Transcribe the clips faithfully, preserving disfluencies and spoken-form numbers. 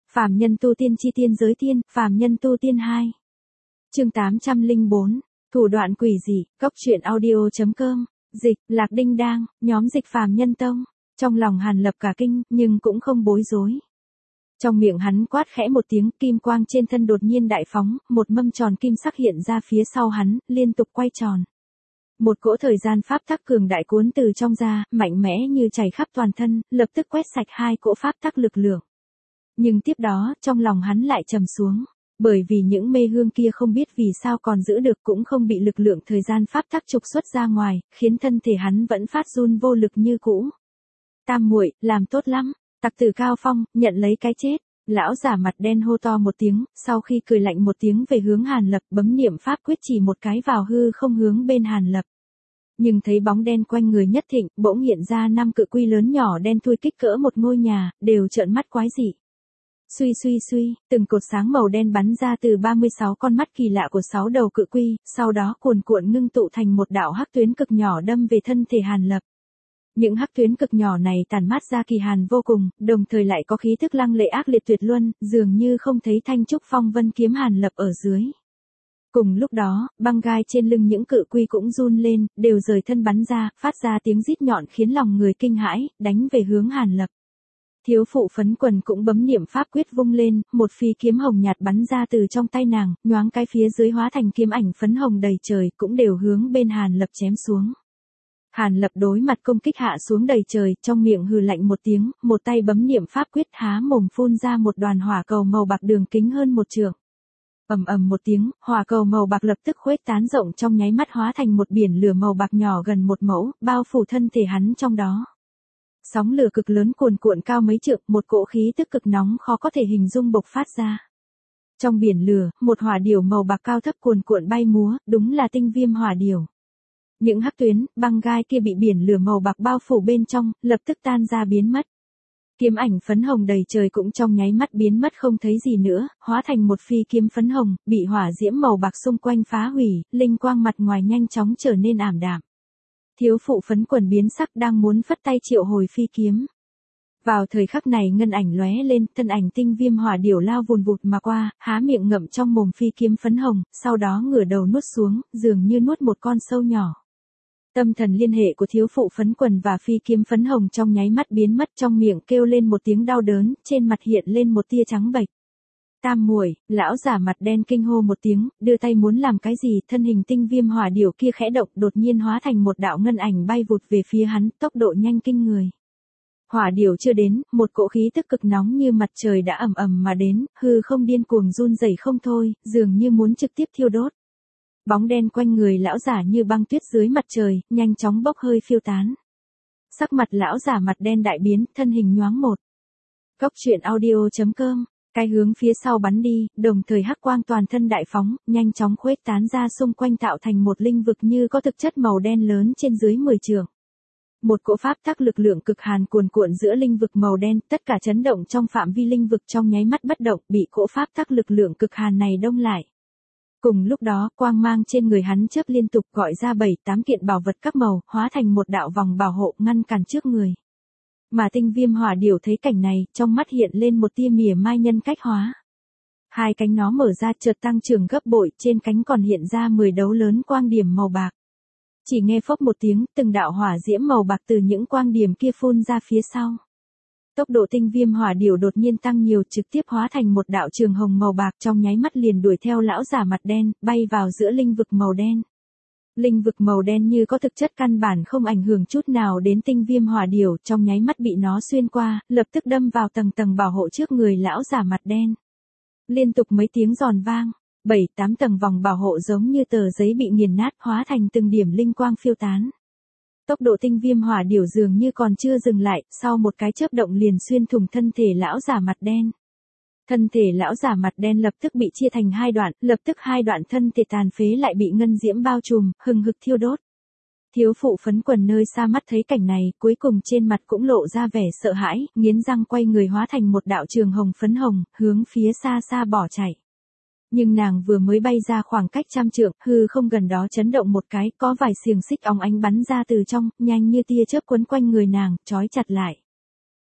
Phàm nhân tu tiên chi tiên giới tiên, phàm nhân tu tiên hai. Chương tám trăm lẻ bốn, thủ đoạn quỷ dị, góc truyện audio.com, dịch, Lạc Đinh Đang, nhóm dịch phàm nhân tông. Trong lòng Hàn Lập cả kinh, nhưng cũng không bối rối. Trong miệng hắn quát khẽ một tiếng, kim quang trên thân đột nhiên đại phóng, một mâm tròn kim sắc hiện ra phía sau hắn, liên tục quay tròn. Một cỗ thời gian pháp tắc cường đại cuốn từ trong ra, mạnh mẽ như chảy khắp toàn thân, lập tức quét sạch hai cỗ pháp tắc lực lượng. Nhưng tiếp đó, trong lòng hắn lại trầm xuống, bởi vì những mê hương kia không biết vì sao còn giữ được cũng không bị lực lượng thời gian pháp tắc trục xuất ra ngoài, khiến thân thể hắn vẫn phát run vô lực như cũ. Tam muội, làm tốt lắm, Tặc Tử Cao Phong, nhận lấy cái chết. Lão giả mặt đen hô to một tiếng, sau khi cười lạnh một tiếng về hướng Hàn Lập, bấm niệm pháp quyết chỉ một cái vào hư không hướng bên Hàn Lập. Nhưng thấy bóng đen quanh người nhất thịnh, bỗng hiện ra năm cự quy lớn nhỏ đen thui kích cỡ một ngôi nhà, đều trợn mắt quái dị. Suy suy suy, từng cột sáng màu đen bắn ra từ ba mươi sáu con mắt kỳ lạ của sáu đầu cự quy, sau đó cuồn cuộn ngưng tụ thành một đạo hắc tuyến cực nhỏ đâm về thân thể Hàn Lập. Những hắc tuyến cực nhỏ này tản mát ra kỳ hàn vô cùng, đồng thời lại có khí thức lăng lệ ác liệt tuyệt luân, dường như không thấy thanh trúc phong vân kiếm Hàn Lập ở dưới. Cùng lúc đó, băng gai trên lưng những cự quy cũng run lên, đều rời thân bắn ra, phát ra tiếng rít nhọn khiến lòng người kinh hãi, đánh về hướng Hàn Lập. Thiếu phụ Phấn Quần cũng bấm niệm pháp quyết vung lên, một phi kiếm hồng nhạt bắn ra từ trong tay nàng, nhoáng cái phía dưới hóa thành kiếm ảnh phấn hồng đầy trời, cũng đều hướng bên Hàn Lập chém xuống. Hàn Lập đối mặt công kích hạ xuống đầy trời, trong miệng hừ lạnh một tiếng, một tay bấm niệm pháp quyết há mồm phun ra một đoàn hỏa cầu màu bạc đường kính hơn một trượng. Ầm ầm một tiếng, hỏa cầu màu bạc lập tức khuếch tán rộng trong nháy mắt hóa thành một biển lửa màu bạc nhỏ gần một mẫu, bao phủ thân thể hắn trong đó. Sóng lửa cực lớn cuồn cuộn cao mấy trượng, một cỗ khí tức cực nóng khó có thể hình dung bộc phát ra. Trong biển lửa, một hỏa điểu màu bạc cao thấp cuồn cuộn bay múa, đúng là tinh viêm hỏa điểu. Những hắc tuyến, băng gai kia bị biển lửa màu bạc bao phủ bên trong, lập tức tan ra biến mất. Kiếm ảnh phấn hồng đầy trời cũng trong nháy mắt biến mất không thấy gì nữa, hóa thành một phi kiếm phấn hồng, bị hỏa diễm màu bạc xung quanh phá hủy, linh quang mặt ngoài nhanh chóng trở nên ảm đạm. Thiếu phụ Phấn Quần biến sắc đang muốn phất tay triệu hồi phi kiếm. Vào thời khắc này ngân ảnh lóe lên, thân ảnh tinh viêm hỏa điểu lao vùn vụt mà qua, há miệng ngậm trong mồm phi kiếm phấn hồng, sau đó ngửa đầu nuốt xuống, dường như nuốt một con sâu nhỏ. Tâm thần liên hệ của thiếu phụ Phấn Quần và phi kiếm phấn hồng trong nháy mắt biến mất, trong miệng kêu lên một tiếng đau đớn, trên mặt hiện lên một tia trắng bệch. Tam muội, lão giả mặt đen kinh hô một tiếng, đưa tay muốn làm cái gì, thân hình tinh viêm hỏa điểu kia khẽ động, đột nhiên hóa thành một đạo ngân ảnh bay vụt về phía hắn, tốc độ nhanh kinh người. Hỏa điểu chưa đến, một cỗ khí tức cực nóng như mặt trời đã ầm ầm mà đến, hư không điên cuồng run rẩy không thôi, dường như muốn trực tiếp thiêu đốt. Bóng đen quanh người lão giả như băng tuyết dưới mặt trời, nhanh chóng bốc hơi phiêu tán. Sắc mặt lão giả mặt đen đại biến, thân hình nhoáng một. Góc truyện audio.com, cái hướng phía sau bắn đi, đồng thời hắc quang toàn thân đại phóng, nhanh chóng khuếch tán ra xung quanh tạo thành một linh vực như có thực chất màu đen lớn trên dưới mười trượng. Một cỗ pháp tắc lực lượng cực hàn cuồn cuộn giữa linh vực màu đen, tất cả chấn động trong phạm vi linh vực trong nháy mắt bất động, bị cỗ pháp tắc lực lượng cực hàn này đông lại. Cùng lúc đó, quang mang trên người hắn chớp liên tục gọi ra bảy tám kiện bảo vật các màu, hóa thành một đạo vòng bảo hộ ngăn cản trước người. Mà tinh viêm hỏa điểu thấy cảnh này, trong mắt hiện lên một tia mỉa mai nhân cách hóa. Hai cánh nó mở ra chợt tăng trưởng gấp bội, trên cánh còn hiện ra mười đấu lớn quang điểm màu bạc. Chỉ nghe phốc một tiếng, từng đạo hỏa diễm màu bạc từ những quang điểm kia phun ra phía sau. Tốc độ tinh viêm hỏa điểu đột nhiên tăng nhiều, trực tiếp hóa thành một đạo trường hồng màu bạc, trong nháy mắt liền đuổi theo lão giả mặt đen, bay vào giữa linh vực màu đen. Linh vực màu đen như có thực chất căn bản không ảnh hưởng chút nào đến tinh viêm hỏa điểu, trong nháy mắt bị nó xuyên qua, lập tức đâm vào tầng tầng bảo hộ trước người lão giả mặt đen. Liên tục mấy tiếng giòn vang, bảy tám tầng vòng bảo hộ giống như tờ giấy bị nghiền nát, hóa thành từng điểm linh quang phiêu tán. Tốc độ tinh viêm hỏa điểu dường như còn chưa dừng lại, sau một cái chớp động liền xuyên thủng thân thể lão giả mặt đen. Thân thể lão giả mặt đen lập tức bị chia thành hai đoạn, lập tức hai đoạn thân thể tàn phế lại bị ngân diễm bao trùm, hừng hực thiêu đốt. Thiếu phụ Phấn Quần nơi xa mắt thấy cảnh này, cuối cùng trên mặt cũng lộ ra vẻ sợ hãi, nghiến răng quay người hóa thành một đạo trường hồng phấn hồng, hướng phía xa xa bỏ chạy. Nhưng nàng vừa mới bay ra khoảng cách trăm trượng, hư không gần đó chấn động một cái, có vài xiềng xích óng ánh bắn ra từ trong, nhanh như tia chớp quấn quanh người nàng, trói chặt lại.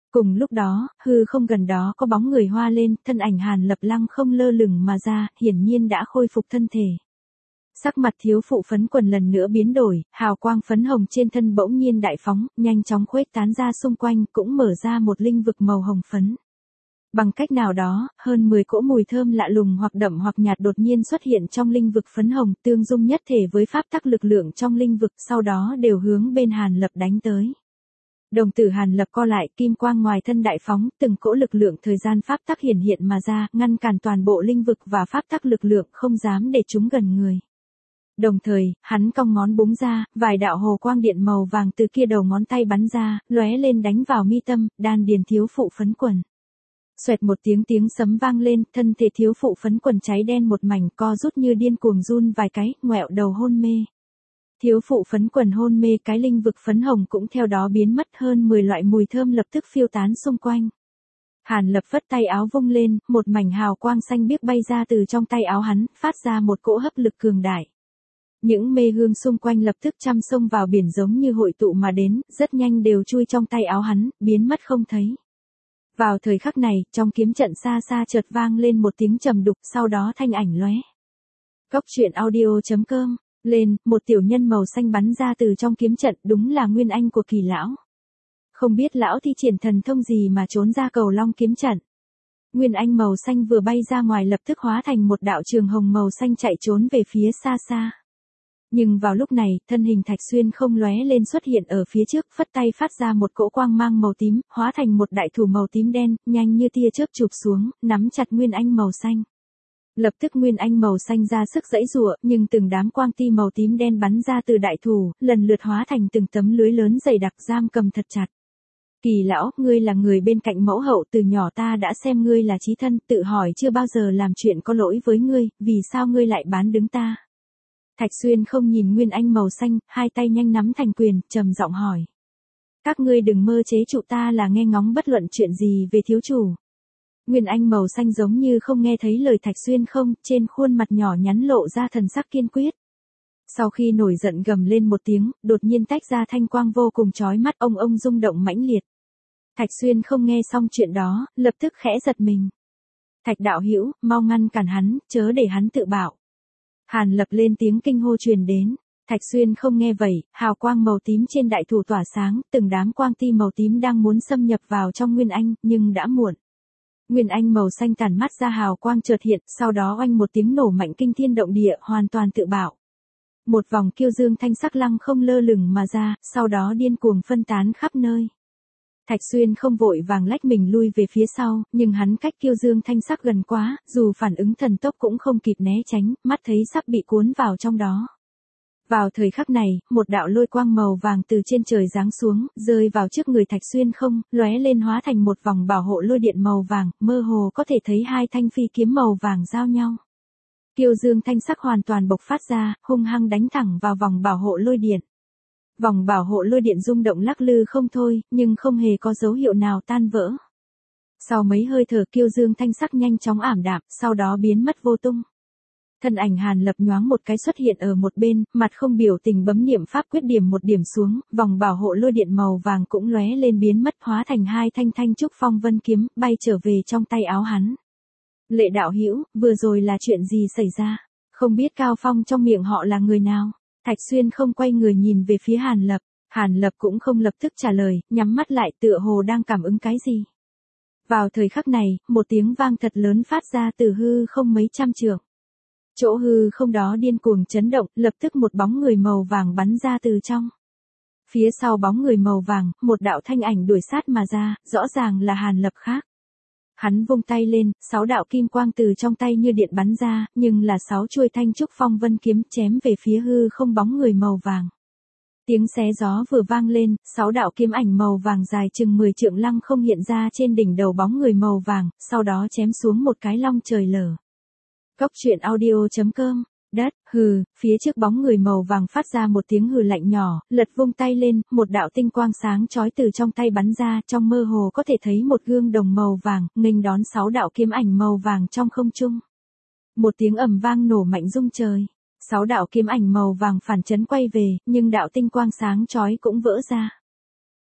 Cùng lúc đó, hư không gần đó có bóng người hoa lên, thân ảnh Hàn Lập lăng không lơ lửng mà ra, hiển nhiên đã khôi phục thân thể. Sắc mặt thiếu phụ phấn quần lần nữa biến đổi, hào quang phấn hồng trên thân bỗng nhiên đại phóng, nhanh chóng khuếch tán ra xung quanh, cũng mở ra một linh vực màu hồng phấn. Bằng cách nào đó, hơn mười cỗ mùi thơm lạ lùng hoặc đậm hoặc nhạt đột nhiên xuất hiện trong linh vực phấn hồng, tương dung nhất thể với pháp tắc lực lượng trong linh vực, sau đó đều hướng bên Hàn Lập đánh tới. Đồng tử Hàn Lập co lại, kim quang ngoài thân đại phóng, từng cỗ lực lượng thời gian pháp tắc hiển hiện mà ra, ngăn cản toàn bộ linh vực và pháp tắc lực lượng không dám để chúng gần người. Đồng thời, hắn cong ngón búng ra, vài đạo hồ quang điện màu vàng từ kia đầu ngón tay bắn ra, lóe lên đánh vào mi tâm, đan điền thiếu phụ phấn quần. Xoẹt một tiếng tiếng sấm vang lên, thân thể thiếu phụ phấn quần cháy đen một mảnh, co rút như điên cuồng run vài cái, ngoẹo đầu hôn mê. Thiếu phụ phấn quần hôn mê, cái linh vực phấn hồng cũng theo đó biến mất, hơn mười loại mùi thơm lập tức phiêu tán xung quanh. Hàn Lập phất tay áo vung lên, một mảnh hào quang xanh biếc bay ra từ trong tay áo hắn, phát ra một cỗ hấp lực cường đại. Những mê hương xung quanh lập tức chăm xông vào biển giống như hội tụ mà đến, rất nhanh đều chui trong tay áo hắn, biến mất không thấy. Vào thời khắc này, trong kiếm trận xa xa chợt vang lên một tiếng trầm đục, sau đó thanh ảnh lóe. Góc truyện audio chấm com, lên, một tiểu nhân màu xanh bắn ra từ trong kiếm trận, đúng là nguyên anh của Kỳ lão. Không biết lão thi triển thần thông gì mà trốn ra cầu long kiếm trận. Nguyên anh màu xanh vừa bay ra ngoài lập tức hóa thành một đạo trường hồng màu xanh chạy trốn về phía xa xa. Nhưng vào lúc này, thân hình Thạch Xuyên không lóe lên xuất hiện ở phía trước, phất tay phát ra một cỗ quang mang màu tím, hóa thành một đại thủ màu tím đen, nhanh như tia chớp chụp xuống, nắm chặt Nguyên Anh màu xanh. Lập tức Nguyên Anh màu xanh ra sức giãy giụa, nhưng từng đám quang ti màu tím đen bắn ra từ đại thủ, lần lượt hóa thành từng tấm lưới lớn dày đặc giam cầm thật chặt. Kỳ lão, ngươi là người bên cạnh mẫu hậu, từ nhỏ ta đã xem ngươi là chí thân, tự hỏi chưa bao giờ làm chuyện có lỗi với ngươi, vì sao ngươi lại bán đứng ta? Thạch Xuyên không nhìn Nguyên Anh màu xanh, hai tay nhanh nắm thành quyền, trầm giọng hỏi. Các ngươi đừng mơ chế trụ ta là nghe ngóng bất luận chuyện gì về thiếu chủ. Nguyên Anh màu xanh giống như không nghe thấy lời Thạch Xuyên không, trên khuôn mặt nhỏ nhắn lộ ra thần sắc kiên quyết. Sau khi nổi giận gầm lên một tiếng, đột nhiên tách ra thanh quang vô cùng chói mắt, ông ông rung động mãnh liệt. Thạch Xuyên không nghe xong chuyện đó, lập tức khẽ giật mình. Thạch đạo hữu, mau ngăn cản hắn, chớ để hắn tự bạo. Hàn Lập lên tiếng kinh hô truyền đến. Thạch Xuyên không nghe vậy, hào quang màu tím trên đại thủ tỏa sáng, từng đám quang ti màu tím đang muốn xâm nhập vào trong Nguyên Anh, nhưng đã muộn. Nguyên Anh màu xanh tản mắt ra hào quang chợt hiện, sau đó oanh một tiếng nổ mạnh kinh thiên động địa, hoàn toàn tự bạo. Một vòng kiêu dương thanh sắc lăng không lơ lửng mà ra, sau đó điên cuồng phân tán khắp nơi. Thạch Xuyên không vội vàng lách mình lui về phía sau, nhưng hắn cách kiêu dương thanh sắc gần quá, dù phản ứng thần tốc cũng không kịp né tránh, mắt thấy sắp bị cuốn vào trong đó. Vào thời khắc này, một đạo lôi quang màu vàng từ trên trời giáng xuống, rơi vào trước người Thạch Xuyên không, lóe lên hóa thành một vòng bảo hộ lôi điện màu vàng, mơ hồ có thể thấy hai thanh phi kiếm màu vàng giao nhau. Kiêu dương thanh sắc hoàn toàn bộc phát ra, hung hăng đánh thẳng vào vòng bảo hộ lôi điện. Vòng bảo hộ lôi điện rung động lắc lư không thôi, nhưng không hề có dấu hiệu nào tan vỡ. Sau mấy hơi thở kiêu dương thanh sắc nhanh chóng ảm đạm, sau đó biến mất vô tung. Thân ảnh Hàn Lập nhoáng một cái xuất hiện ở một bên, mặt không biểu tình bấm niệm pháp quyết điểm một điểm xuống, vòng bảo hộ lôi điện màu vàng cũng lóe lên biến mất hóa thành hai thanh thanh trúc phong vân kiếm, bay trở về trong tay áo hắn. Lệ đạo hữu, vừa rồi là chuyện gì xảy ra? Không biết Cao Phong trong miệng họ là người nào? Thạch Xuyên không quay người nhìn về phía Hàn Lập, Hàn Lập cũng không lập tức trả lời, nhắm mắt lại tựa hồ đang cảm ứng cái gì. Vào thời khắc này, một tiếng vang thật lớn phát ra từ hư không mấy trăm trượng. Chỗ hư không đó điên cuồng chấn động, lập tức một bóng người màu vàng bắn ra từ trong. Phía sau bóng người màu vàng, một đạo thanh ảnh đuổi sát mà ra, rõ ràng là Hàn Lập khác. Hắn vung tay lên, sáu đạo kim quang từ trong tay như điện bắn ra, nhưng là sáu chuôi thanh trúc phong vân kiếm chém về phía hư không bóng người màu vàng. Tiếng xé gió vừa vang lên, sáu đạo kiếm ảnh màu vàng dài chừng mười trượng lăng không hiện ra trên đỉnh đầu bóng người màu vàng, sau đó chém xuống một cái long trời lở. Góc truyện audio chấm com, đất, hừ, phía trước bóng người màu vàng phát ra một tiếng hừ lạnh nhỏ, lật vung tay lên, một đạo tinh quang sáng chói từ trong tay bắn ra, trong mơ hồ có thể thấy một gương đồng màu vàng, nghênh đón sáu đạo kiếm ảnh màu vàng trong không trung. Một tiếng ầm vang nổ mạnh rung trời, sáu đạo kiếm ảnh màu vàng phản chấn quay về, nhưng đạo tinh quang sáng chói cũng vỡ ra.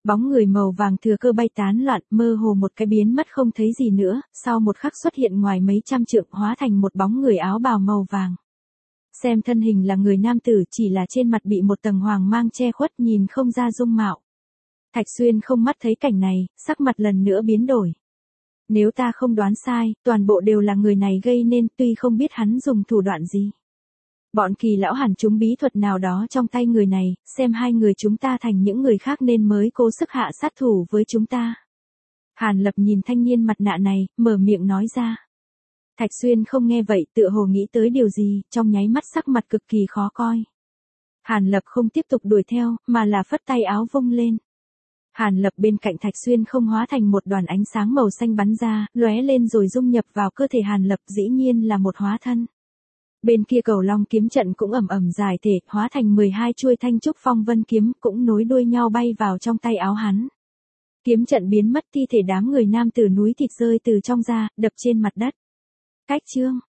Bóng người màu vàng thừa cơ bay tán loạn, mơ hồ một cái biến mất không thấy gì nữa, sau một khắc xuất hiện ngoài mấy trăm trượng hóa thành một bóng người áo bào màu vàng. Xem thân hình là người nam tử, chỉ là trên mặt bị một tầng hoàng mang che khuất nhìn không ra dung mạo. Thạch Xuyên không mắt thấy cảnh này, sắc mặt lần nữa biến đổi. Nếu ta không đoán sai, toàn bộ đều là người này gây nên, tuy không biết hắn dùng thủ đoạn gì. Bọn Kỳ lão hẳn chúng bí thuật nào đó trong tay người này, xem hai người chúng ta thành những người khác nên mới cố sức hạ sát thủ với chúng ta. Hàn Lập nhìn thanh niên mặt nạ này, mở miệng nói ra. Thạch Xuyên không nghe vậy, tựa hồ nghĩ tới điều gì, trong nháy mắt sắc mặt cực kỳ khó coi. Hàn Lập không tiếp tục đuổi theo, mà là phất tay áo vung lên. Hàn Lập bên cạnh Thạch Xuyên không hóa thành một đoàn ánh sáng màu xanh bắn ra, lóe lên rồi dung nhập vào cơ thể Hàn Lập, dĩ nhiên là một hóa thân. Bên kia Cầu Long kiếm trận cũng ầm ầm giải thể, hóa thành mười hai chuôi thanh trúc phong vân kiếm, cũng nối đuôi nhau bay vào trong tay áo hắn. Kiếm trận biến mất, thi thể đám người nam tử núi thịt rơi từ trong ra, đập trên mặt đất. Cách chương